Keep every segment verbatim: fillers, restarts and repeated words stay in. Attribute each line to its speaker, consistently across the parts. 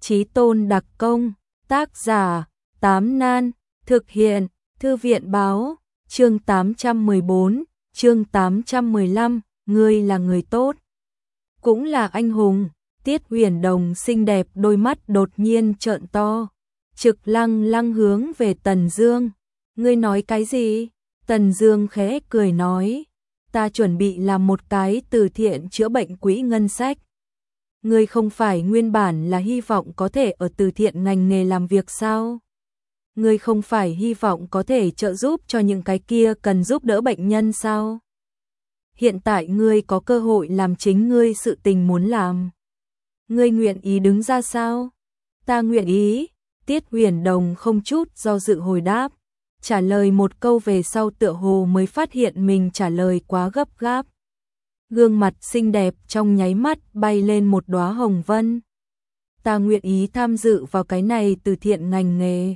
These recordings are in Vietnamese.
Speaker 1: Chí tôn đặc công, tác giả, Tám Nan, thực hiện, Thư viện báo, chương tám trăm mười bốn, chương tám trăm mười lăm, ngươi là người tốt, cũng là anh hùng. Tiết Huyền Đồng xinh đẹp đôi mắt đột nhiên trợn to, trực lăng lăng hướng về Tần Dương. Ngươi nói cái gì? Tần Dương khẽ cười nói, ta chuẩn bị làm một cái từ thiện chữa bệnh quỹ ngân sách. Ngươi không phải nguyên bản là hy vọng có thể ở từ thiện ngành nghề làm việc sao? Ngươi không phải hy vọng có thể trợ giúp cho những cái kia cần giúp đỡ bệnh nhân sao? Hiện tại ngươi có cơ hội làm chính ngươi sự tình muốn làm. Ngươi nguyện ý đứng ra sao? Ta nguyện ý. Tiết Huyền Đồng không chút do dự hồi đáp, trả lời một câu về sau tựa hồ mới phát hiện mình trả lời quá gấp gáp. Gương mặt xinh đẹp trong nháy mắt bay lên một đóa hồng vân. Ta nguyện ý tham dự vào cái này từ thiện ngành nghề,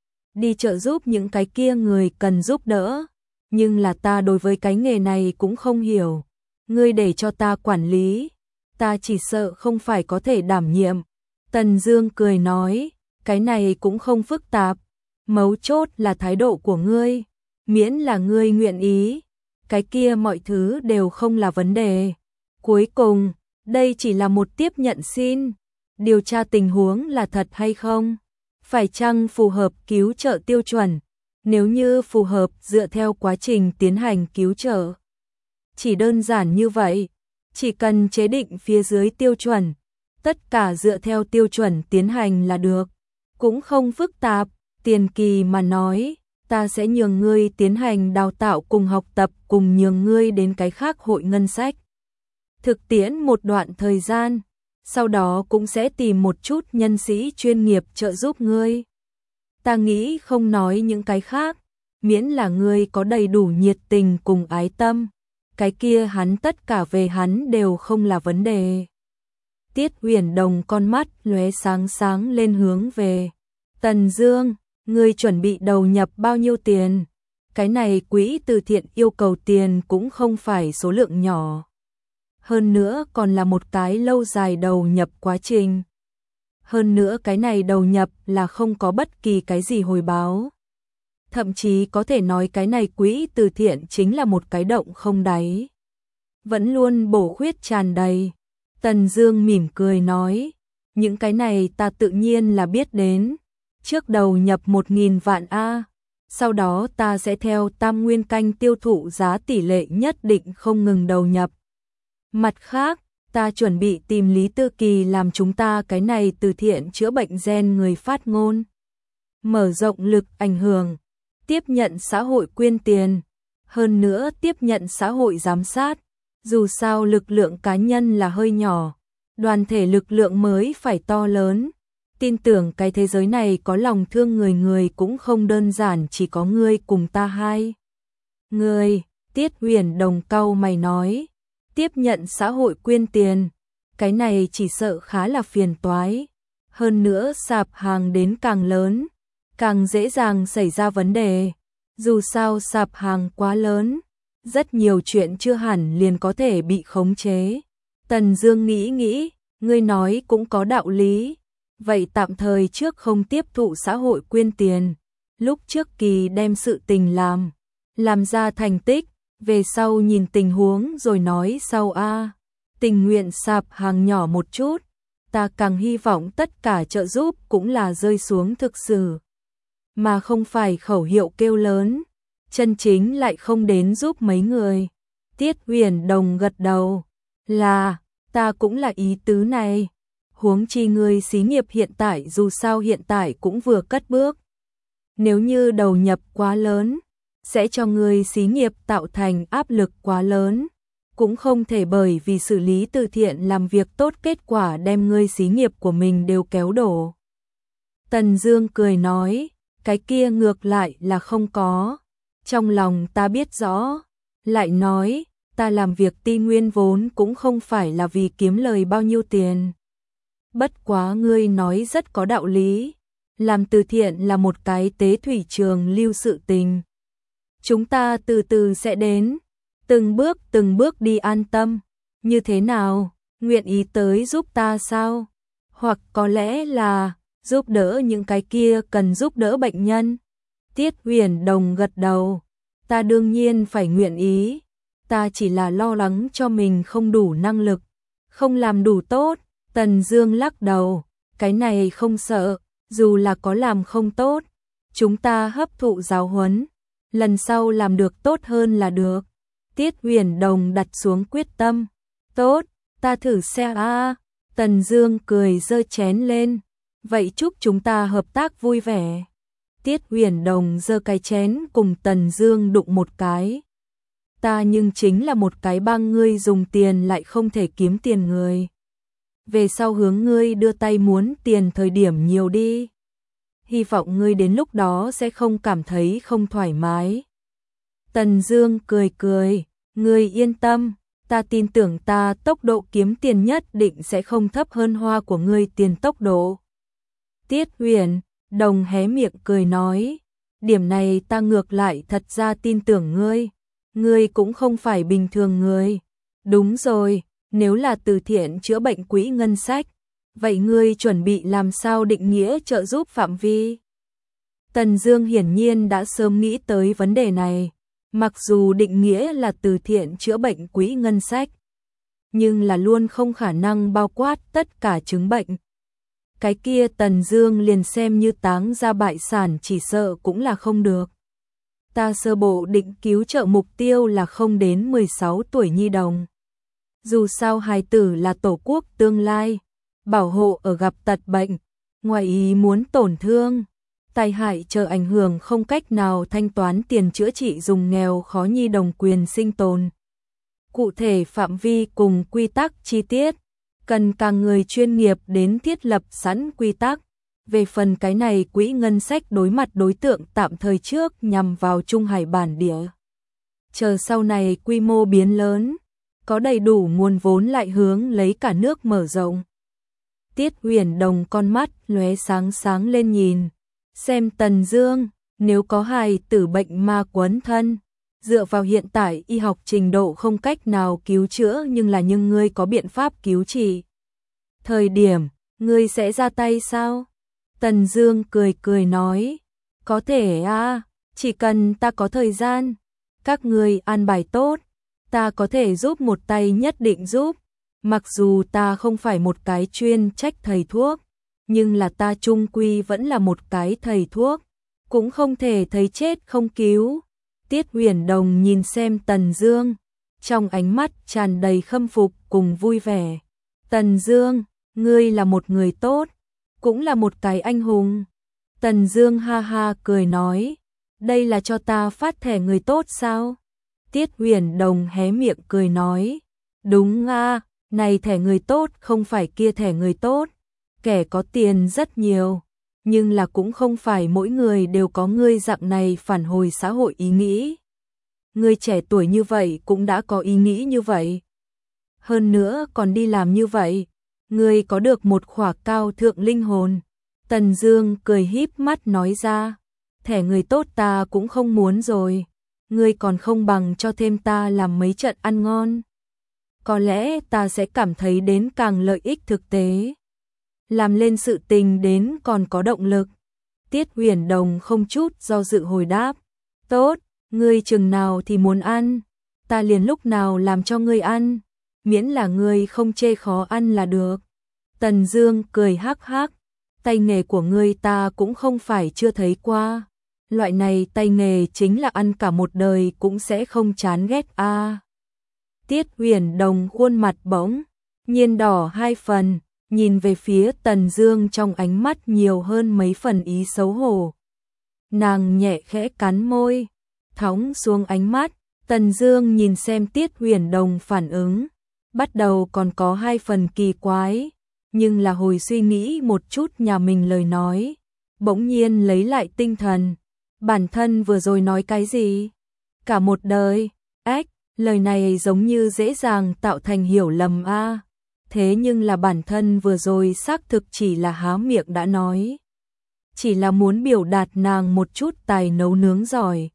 Speaker 1: đi trợ giúp những cái kia người cần giúp đỡ, nhưng là ta đối với cái nghề này cũng không hiểu. Ngươi để cho ta quản lý, ta chỉ sợ không phải có thể đảm nhiệm. Tần Dương cười nói, cái này cũng không phức tạp, mấu chốt là thái độ của ngươi, miễn là ngươi nguyện ý, cái kia mọi thứ đều không là vấn đề. Cuối cùng, đây chỉ là một tiếp nhận xin, điều tra tình huống là thật hay không, phải chăng phù hợp cứu trợ tiêu chuẩn, nếu như phù hợp dựa theo quá trình tiến hành cứu trợ. Chỉ đơn giản như vậy, chỉ cần chế định phía dưới tiêu chuẩn, tất cả dựa theo tiêu chuẩn tiến hành là được, cũng không phức tạp. Tiền kỳ mà nói, ta sẽ nhường ngươi tiến hành đào tạo cùng học tập, cùng nhường ngươi đến cái khác hội ngân sách thực tiễn một đoạn thời gian, sau đó cũng sẽ tìm một chút nhân sĩ chuyên nghiệp trợ giúp ngươi. Ta nghĩ không nói những cái khác, miễn là ngươi có đầy đủ nhiệt tình cùng ái tâm, cái kia hắn tất cả về hắn đều không là vấn đề. Tiết Huyền Đồng con mắt lóe sáng sáng lên hướng về Tần Dương, ngươi chuẩn bị đầu nhập bao nhiêu tiền? Cái này quỹ từ thiện yêu cầu tiền cũng không phải số lượng nhỏ. Hơn nữa còn là một cái lâu dài đầu nhập quá trình. Hơn nữa cái này đầu nhập là không có bất kỳ cái gì hồi báo. Thậm chí có thể nói cái này quỹ từ thiện chính là một cái động không đáy, vẫn luôn bổ khuyết tràn đầy. Tần Dương mỉm cười nói, những cái này ta tự nhiên là biết đến. Trước đầu nhập một nghìn vạn A, sau đó ta sẽ theo tam nguyên canh tiêu thụ giá tỷ lệ nhất định không ngừng đầu nhập. Mặt khác, ta chuẩn bị tìm Lý Tư Kỳ làm chúng ta cái này từ thiện chữa bệnh gen người phát ngôn, mở rộng lực ảnh hưởng, tiếp nhận xã hội quyên tiền, hơn nữa tiếp nhận xã hội giám sát. Dù sao lực lượng cá nhân là hơi nhỏ, đoàn thể lực lượng mới phải to lớn. Tin tưởng cái thế giới này có lòng thương người người cũng không đơn giản chỉ có ngươi cùng ta hai. Ngươi, Tiết Huyền Đồng cau mày nói, tiếp nhận xã hội quyên tiền, cái này chỉ sợ khá là phiền toái. Hơn nữa sạp hàng đến càng lớn, càng dễ dàng xảy ra vấn đề. Dù sao sạp hàng quá lớn, rất nhiều chuyện chưa hẳn liền có thể bị khống chế. Tần Dương nghĩ nghĩ, ngươi nói cũng có đạo lý. Vậy tạm thời trước không tiếp thụ xã hội quyên tiền, lúc trước kỳ đem sự tình làm, làm ra thành tích, về sau nhìn tình huống rồi nói sau a. Tình nguyện sạp hàng nhỏ một chút, ta càng hy vọng tất cả trợ giúp cũng là rơi xuống thực sự, mà không phải khẩu hiệu kêu lớn, chân chính lại không đến giúp mấy người. Tiết Huyền Đồng gật đầu, là, ta cũng là ý tứ này. Huống chi ngươi xí nghiệp hiện tại dù sao hiện tại cũng vừa cất bước. Nếu như đầu nhập quá lớn, sẽ cho ngươi xí nghiệp tạo thành áp lực quá lớn. Cũng không thể bởi vì xử lý từ thiện làm việc tốt kết quả đem ngươi xí nghiệp của mình đều kéo đổ. Tần Dương cười nói, cái kia ngược lại là không có. Trong lòng ta biết rõ. Lại nói, ta làm việc ti nguyên vốn cũng không phải là vì kiếm lời bao nhiêu tiền. Bất quá ngươi nói rất có đạo lý, làm từ thiện là một cái tế thủy trường lưu sự tình. Chúng ta từ từ sẽ đến, từng bước từng bước đi, an tâm. Như thế nào, nguyện ý tới giúp ta sao? hoặc có lẽ là giúp đỡ những cái kia cần giúp đỡ bệnh nhân. Tiết Huyền Đồng gật đầu, ta đương nhiên phải nguyện ý, ta chỉ là lo lắng cho mình không đủ năng lực, không làm đủ tốt. Tần Dương lắc đầu, cái này không sợ, dù là có làm không tốt, chúng ta hấp thụ giáo huấn, lần sau làm được tốt hơn là được. Tiết Huyền Đồng đặt xuống quyết tâm, tốt, ta thử xem a. Tần Dương cười giơ chén lên, vậy chúc chúng ta hợp tác vui vẻ. Tiết Huyền Đồng giơ cái chén cùng Tần Dương đụng một cái. Ta nhưng chính là một cái bang ngươi dùng tiền lại không thể kiếm tiền người. Về sau hướng ngươi đưa tay muốn tiền thời điểm nhiều đi. Hy vọng ngươi đến lúc đó sẽ không cảm thấy không thoải mái. Tần Dương cười cười, ngươi yên tâm, ta tin tưởng ta tốc độ kiếm tiền nhất định sẽ không thấp hơn hoa của ngươi tiền tốc độ. Tiết Huyền Đồng hé miệng cười nói, điểm này ta ngược lại thật ra tin tưởng ngươi, ngươi cũng không phải bình thường người. Đúng rồi, nếu là từ thiện chữa bệnh quỹ ngân sách, vậy ngươi chuẩn bị làm sao định nghĩa trợ giúp phạm vi? Tần Dương hiển nhiên đã sớm nghĩ tới vấn đề này, mặc dù định nghĩa là từ thiện chữa bệnh quỹ ngân sách, nhưng là luôn không khả năng bao quát tất cả chứng bệnh. Cái kia Tần Dương liền xem như táng ra bại sản chỉ sợ cũng là không được. Ta sơ bộ định cứu trợ mục tiêu là không đến mười sáu tuổi nhi đồng. Dù sao hài tử là tổ quốc tương lai, bảo hộ ở gặp tật bệnh, ngoài ý muốn tổn thương, tai hại chờ ảnh hưởng không cách nào thanh toán tiền chữa trị dùng nghèo khó nhi đồng quyền sinh tồn. Cụ thể phạm vi cùng quy tắc chi tiết, cần càng người chuyên nghiệp đến thiết lập sẵn quy tắc. Về phần cái này quỹ ngân sách đối mặt đối tượng tạm thời trước nhằm vào Trung Hải bản địa. Chờ sau này quy mô biến lớn, có đầy đủ nguồn vốn lại hướng lấy cả nước mở rộng. Tiết Huyền Đồng con mắt lóe sáng sáng lên nhìn, xem Tần Dương, nếu có hài tử bệnh ma quấn thân, dựa vào hiện tại y học trình độ không cách nào cứu chữa nhưng là nhưng ngươi có biện pháp cứu trị. Thời điểm, ngươi sẽ ra tay sao? Tần Dương cười cười nói, có thể a, chỉ cần ta có thời gian, các ngươi an bài tốt, ta có thể giúp một tay nhất định giúp. Mặc dù ta không phải một cái chuyên trách thầy thuốc, nhưng là ta chung quy vẫn là một cái thầy thuốc, cũng không thể thấy chết không cứu. Tiết Huyền Đồng nhìn xem Tần Dương, trong ánh mắt tràn đầy khâm phục cùng vui vẻ. Tần Dương, ngươi là một người tốt, cũng là một cái anh hùng. Tần Dương ha ha cười nói, đây là cho ta phát thẻ người tốt sao? Tiết Huyền Đồng hé miệng cười nói, đúng a, này thẻ người tốt không phải kia thẻ người tốt, kẻ có tiền rất nhiều, nhưng là cũng không phải mỗi người đều có ngươi dạng này phản hồi xã hội ý nghĩ. Ngươi trẻ tuổi như vậy cũng đã có ý nghĩ như vậy. Hơn nữa còn đi làm như vậy, ngươi có được một khỏa cao thượng linh hồn. Tần Dương cười híp mắt nói ra, thẻ người tốt ta cũng không muốn rồi, ngươi còn không bằng cho thêm ta làm mấy trận ăn ngon. Có lẽ ta sẽ cảm thấy đến càng lợi ích thực tế. Làm lên sự tình đến còn có động lực. Tiết Huyền Đồng không chút do dự hồi đáp, tốt, ngươi chừng nào thì muốn ăn, ta liền lúc nào làm cho ngươi ăn, miễn là ngươi không chê khó ăn là được. Tần Dương cười hắc hắc, tay nghề của ngươi ta cũng không phải chưa thấy qua, loại này tay nghề chính là ăn cả một đời cũng sẽ không chán ghét a. À. Tiết Huyền Đồng khuôn mặt bỗng nhiên đỏ hai phần, nhìn về phía Tần Dương trong ánh mắt nhiều hơn mấy phần ý xấu hổ. Nàng nhẹ khẽ cắn môi, thõng xuống ánh mắt. Tần Dương nhìn xem Tiết Huyền Đồng phản ứng, bắt đầu còn có hai phần kỳ quái, nhưng là hồi suy nghĩ một chút nhà mình lời nói, bỗng nhiên lấy lại tinh thần. Bản thân vừa rồi nói cái gì? Cả một đời, ếch, lời này giống như dễ dàng tạo thành hiểu lầm a. À. Thế nhưng là bản thân vừa rồi xác thực chỉ là há miệng đã nói. Chỉ là muốn biểu đạt nàng một chút tài nấu nướng giỏi.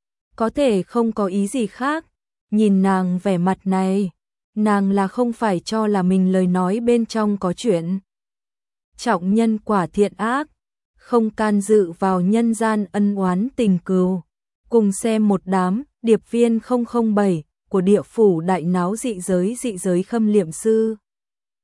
Speaker 1: Có thể không có ý gì khác. Nhìn nàng vẻ mặt này, nàng là không phải cho là mình lời nói bên trong có chuyện. trọng nhân quả thiện ác, không can dự vào nhân gian ân oán tình cừu. Cùng xem một đám điệp viên không không bảy của địa phủ đại náo dị giới dị giới Khâm Liệm Sư.